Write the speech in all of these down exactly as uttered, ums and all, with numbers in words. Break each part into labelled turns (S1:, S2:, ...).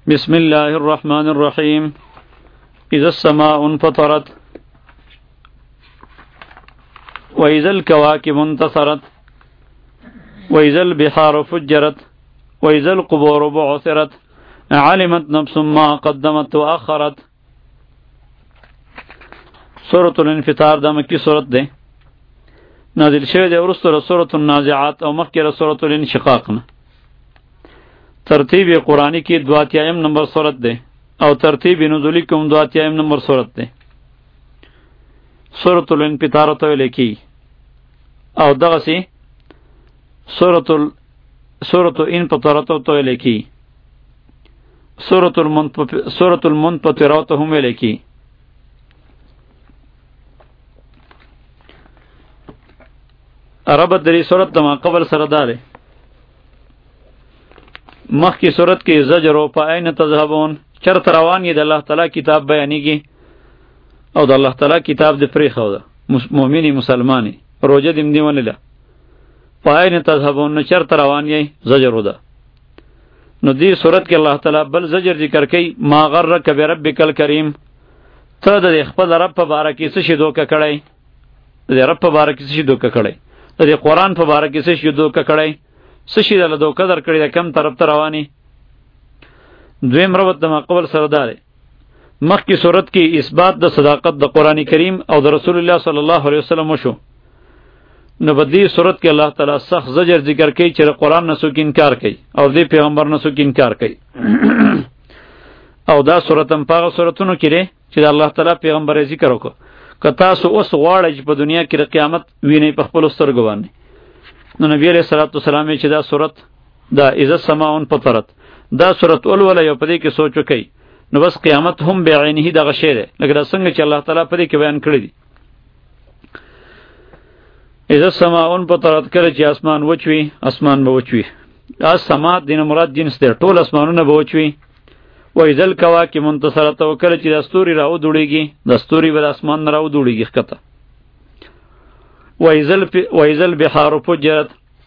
S1: بسم الله الرحمن الرحيم إذا السماء انفطرت وإذا الكواكب انتصرت وإذا البحار فجرت وإذا القبور بعثرت علمت نفس ما قدمت وأخرت. سورة الانفطار دا مکی سورت ده نازل شوه ده ورسطو سورة النازعات او مخیر سورة الانشقاق نه. ترتیب قرآنی کی دواتیایم نمبر سورت ده او ترتیب نزولی کم دواتیایم نمبر سورت ده. سورة الانفطار تو لکی او دغسی سورة ال سورة الانفطار تو لکی سورة المنفطر سورة المنفطر تو هم لکی. ربط دری صورت دما قبل سرداره مخ کی صورت کی زجر و پا این تذهبون چرت روان یہ دا اللہ تعالی کتاب بیانی کی او دا اللہ تعالی کتاب دی پریخ او دا مومنی مسلمانی روجه دیم دیوان لیلا پا این تذهبون نو چرت روان یہ زجر دا نو دی صورت کی اللہ تعالی بل زجر ذکر کی ما غرک بربک الکریم تا دا دی خپل رب پا بارکی سشی دوکا کڑای دی رب پا بارکی سشی دوکا کڑای دی قرآن په باره کې څه شي دوکه کړی څه شي دله دوکه در کړی د کم طرف ته رواني. دویم ربط د ماقبل سره دا دی مخکې صورت کې اثبات د صداقت د قرآن کریم او د رسول الله صلی الله علیه وسلم وشو. نو په دې صورت کې الله تعالی سخت زجر ذکر کوي چې د قرآن نه څوک انکار کوي او د پیغمبر نه څوک انکار کوي. او دا صورت هم په هغه صورتونو کې دی چې د الله تعالی پیغمبر یې ذکر وکړو. که تاسو اوس غواړئ چې په دنیا کې د قیامت وینئ په خپلو سترګو باندې نو نبی علیه الصلاة والسلام چې دا صورت دا اذا السماء انفطرت دا صورت ولوله یو په دې کې سوچ وکئ نو بس قیامت هم بعینه دغه شی دی لکه دا څنګه چې الله تعالی په دې کې بیان کړی دی. اذا السماء انفطرت کله چې اسمان وچوي اسمان به وچوي دا سما دینه مراد جنس دی ټول اسمانونه به وچوي. و اذا الكواكب انتصرت وکله چې د ستوري راو دوړيږي د ستوري به د اسمان راو دوړيږي ښکته. و اذا و اذا البحار فجرت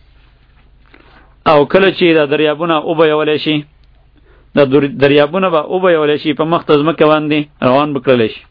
S1: او کله چې د دریابونه او به یولې شي د دریابونه به او به یولې شي په مخ تزمکه باندې روان بکړل شي.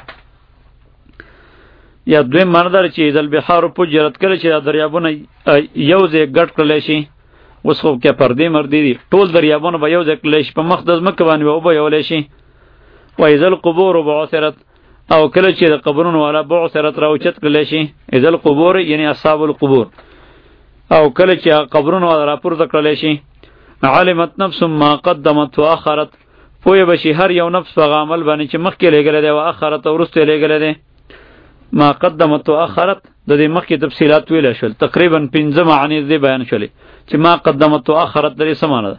S1: یا دوی مردار چې اذا البحار فجرت کله چې د دریابونه یو ځای ګډ کړل شي اوس خو کې پردې مردې دي ټول دریابونه به یو ځای کړلی شي په مخ د ځمکې باندې به اوبه یولی شي. و اذا القبور بعثرت او کله چې د قبرونو والا بعثرت راوچت کړلی شي اذا القبور یعنی اصحاب القبور او کله چې قبرونو والا راپورته کړلی شي علمت نفس ما قدمت و اخرت پویه به شي هر یو نفس په هغه عمل باندې چې مخکې لیږلی دی و اخرت او وروسته لیږلی دی. ما قدمت و اخرت د دې مخکې تفصیلات ویلی شول تقریبا پنځه معنی دې بیان شولې چې ما قدمت و اخرت درې څه معنی ده.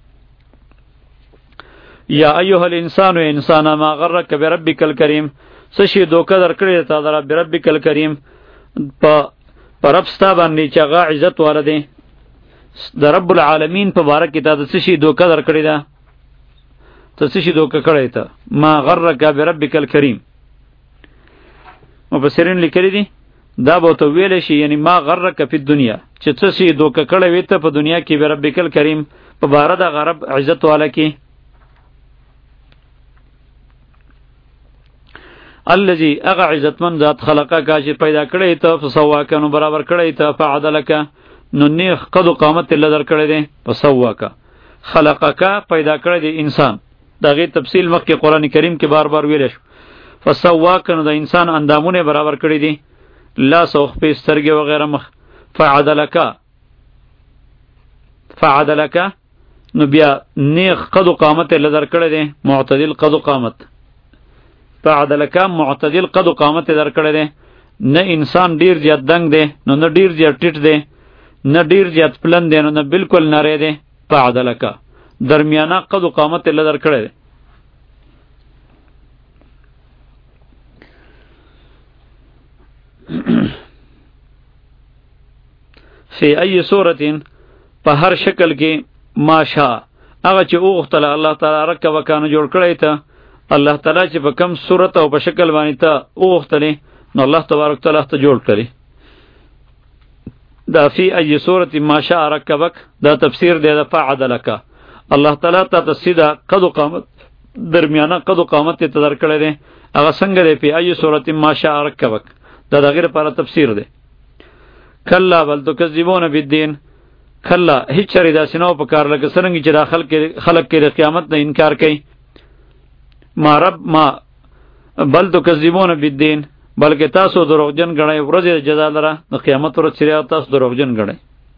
S1: یا ایها الانسان و انسانا ما غرک بربک الکریم څه شي دوکه درکړې تا در بربک الکریم په په رب ستا باندې چې هغه عزت والا دی د رب العالمین په باره کې تا د څه شي دوکه درکړې ده ته څه شي دوکه کړی ته ما غرک بربک الکریم. مفسرین لیکلی دي دا به ته ویلی شي یعنی ما غرک فی الدنیا چې څه شي دوکه کړی وي ته په دنیا کې بربک الکریم په باره د غرب عزت والا کې. الذي اغه عزتمن ذات خلقه کا چې پیدا کړی ته فسواک نو برابر کړی ته فعدلک نو نیخ قد قامت لدر کړی دی فسواک خلقک پیدا کړی دی انسان دغه تفصیل مخکې قران کریم کې بار بار ویل شو. فسواک نو د انسان اندامونه برابر کړی دي لا سوخ په سترګې وغیرہ مخ فعدلک فعدلک نو بیا نیخ قد قامت لدر کړی دی معتدل قد قامت فعدلک معتدل قد قامت در کړی دی نه انسان ډیر زیات دنګ دی نو نه ډیر زیات ټیټ دی نه ډیر زیات پلن دی نو نه بالکل نری دی فعدلک درمیانه قد قامت لدر کړی دی. فی ای صورت په هر شکل کې ماشا هغه چې اوغتل الله تعالی رکب کانه جوړ کړی ته الله تعالی چې په کم صورت او په شکل باندې ته اوغتلې نو الله تبارک تعالی ته جوړ کړی. دا فی ای صورت ماشا رکبک دا تفسیر دی د فعدلک الله تعالی ته تسیدا قد و قامت درمیانه قد و قامت ته درکړی دی هغه څنګه دی په ای صورت ما شاء رکبک دا دغه لپاره تفسیر دی. کلا بل تکذبون بالدین کلا هیڅ چری داسې نه په کار لکه څرنګه چې داخل کې خلق کې د قیامت نه انکار کوي. ما رب ما بل تکذبون بالدین بلکې تاسو دروغجن ګڼئ ورځې جزا لره د قیامت ورځ چې تاسو دروغجن ګڼئ.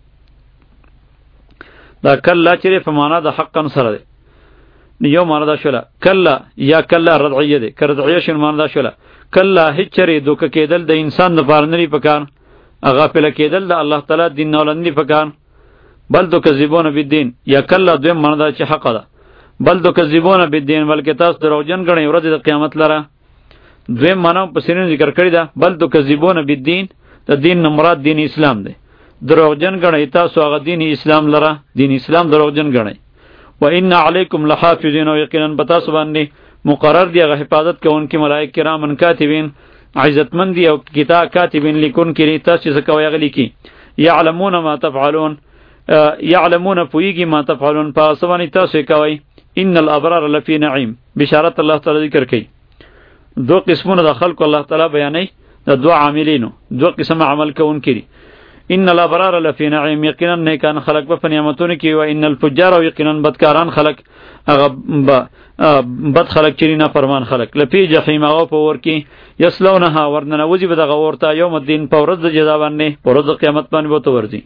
S1: دا کلا چې په معنا د حقا سره دی یو معنا دا شوله کلا یا کلا رضعیه دی که رضعیه شون معنا دا شوله کلا هیڅ چری دوکه کېدل د انسان د پاره نه پکار غافل کېدل د الله تعالی دین نه ولندې پکار. بل تکذبون بالدین یا کلا دویم معنا دا چې حق ده بل تکذبون بالدین بلکې تاسو دروغجن ګڼئ ورځې د قیامت لره. دویم معنا په سینې ذکر کړی ده بل تکذبون بالدین د دین نه مراد دین اسلام دی دروغجن ګڼئ تاسو هغه دین اسلام لره دین اسلام دروغجن ګڼئ. و ان علیکم لحافظین او یقینا بتا سبحانه مقرر دی هغه حفاظت کوونکي ملائکه کرام کاتبین عزتمند دی او کتاب کاتبین لیکون کړي تاسو څه کوي غلی کی یعلمون ما تفعلون یعلمون پویږي ما تفعلون پس باندې تاسو کوي. ان الابرار لفی نعیم بشارت الله تعالی ذکر کوي. دو قسمونه د خلق الله تعالی بیانوي د دو عاملینو دو قسم عمل کوونکي دي. ان الابرار لفی نعیم یقینا نیکان خلق په نعمتونو کې و ان الفجار یقینا بدکاران خلق هغه بد خلق چې نه فرمان خلق لفی جهنم هغه په ور کې یسلونها ورننه وجب دغه ورته یوم الدین په ورځ د جزا باندې په ورځ د قیامت باندې وته ورځي.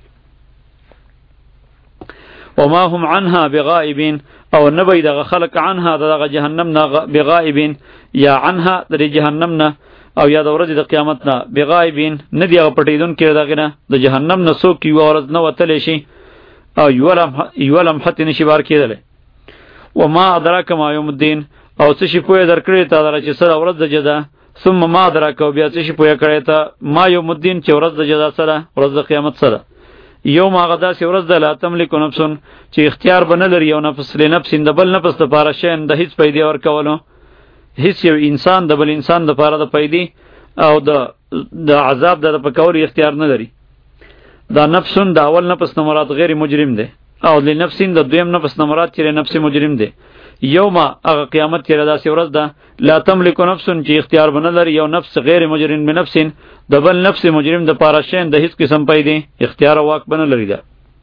S1: وما هم عنها بغائبین او نبی دغه خلق عنها دغه جهنم نه بغائبین یا عنها د جهنم نه او یا د ورځې د قیامت نه بغائبین نه دی پټیدون کې دغه نه د جهنم نه څوک یو ورځ نه وتلی شي او یو لمحه نشي بار کېدلی. وما ادراک ما یوم الدین او څه شي پوهه درکړې تا دره چې سره ورځ د جزا ثم ما ادراک او بیا څه شي پوهه کړې تا ما یوم الدین چې ورځ د جزا سره ورځ د قیامت سره. یوم هغه داسې ورځ ده لا تملک نفس چې اختیار به نه لري یو نفس لنفس د بل نفس دپاره شیان د هیڅ پیدې ورکولو هیڅ یو انسان د بل انسان دپاره د پیدې او د د عذاب د پکولو اختیار نه لري. دا نفس د اول نفس نه مراد غیر مجرم دی او لنفس د دویم نفس نه مراد چې نفس مجرم دی. یوم هغه قیامت چې داسې ورځ ده لا تملک نفس چې اختیار به نه لري یو نفس غیر مجرم بنفس د بل نفس مجرم د پاره شین د هیڅ قسم پیدې اختیار او واک به نه لري. ده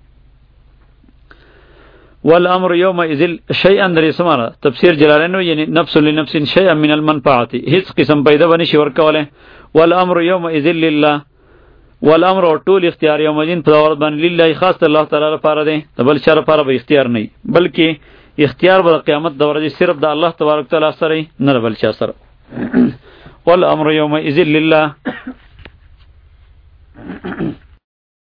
S1: والامر یومئذ شیئا در اسمانه تفسیر جلالین یعنی نفس لنفس شیئا من المنفعه هیڅ قسم پیدا بنی شي ورکوله. والامر یومئذ لله والامر او ټول اختیار یومئذ په اور باندې لله خاص الله تعالی لپاره دی د بل چا لپاره به اختیار نه بلکې اختیار به قیامت د ورځې صرف د الله تبارک تعالی سره نه بل چا سره. والامر یومئذ لله